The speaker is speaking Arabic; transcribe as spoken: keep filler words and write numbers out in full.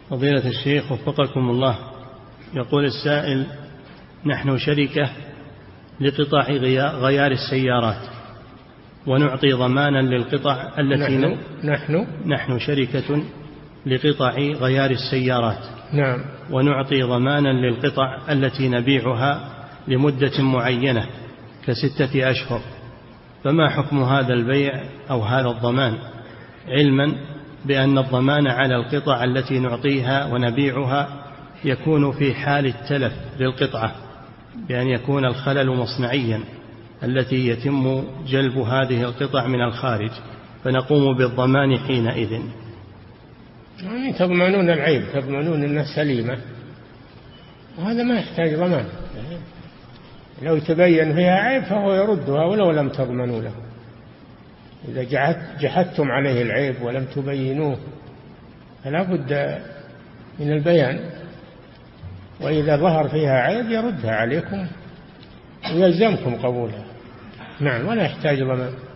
فضيلة الشيخ وفقكم الله، يقول السائل: نحن شركة لقطع غيار السيارات ونعطي ضمانا للقطع التي نحن, نحن, نحن شركة لقطع غيار السيارات. نعم. ونعطي ضمانا للقطع التي نبيعها لمدة معينة كستة أشهر، فما حكم هذا البيع أو هذا الضمان، علما بأن الضمان على القطع التي نعطيها ونبيعها يكون في حال التلف للقطعة، بأن يكون الخلل مصنعيا التي يتم جلب هذه القطع من الخارج، فنقوم بالضمان حينئذ؟ يعني تضمنون العيب، تضمنون أنها سليمة، وهذا ما يحتاج ضمان. لو تبين فيها عيب فهو يردها ولو لم تضمنوا له. إذا جحدتم عليه العيب ولم تبينوه فلا بد من البيان، وإذا ظهر فيها عيب يردها عليكم ويلزمكم قبولها. نعم، ولا يحتاج ضمان.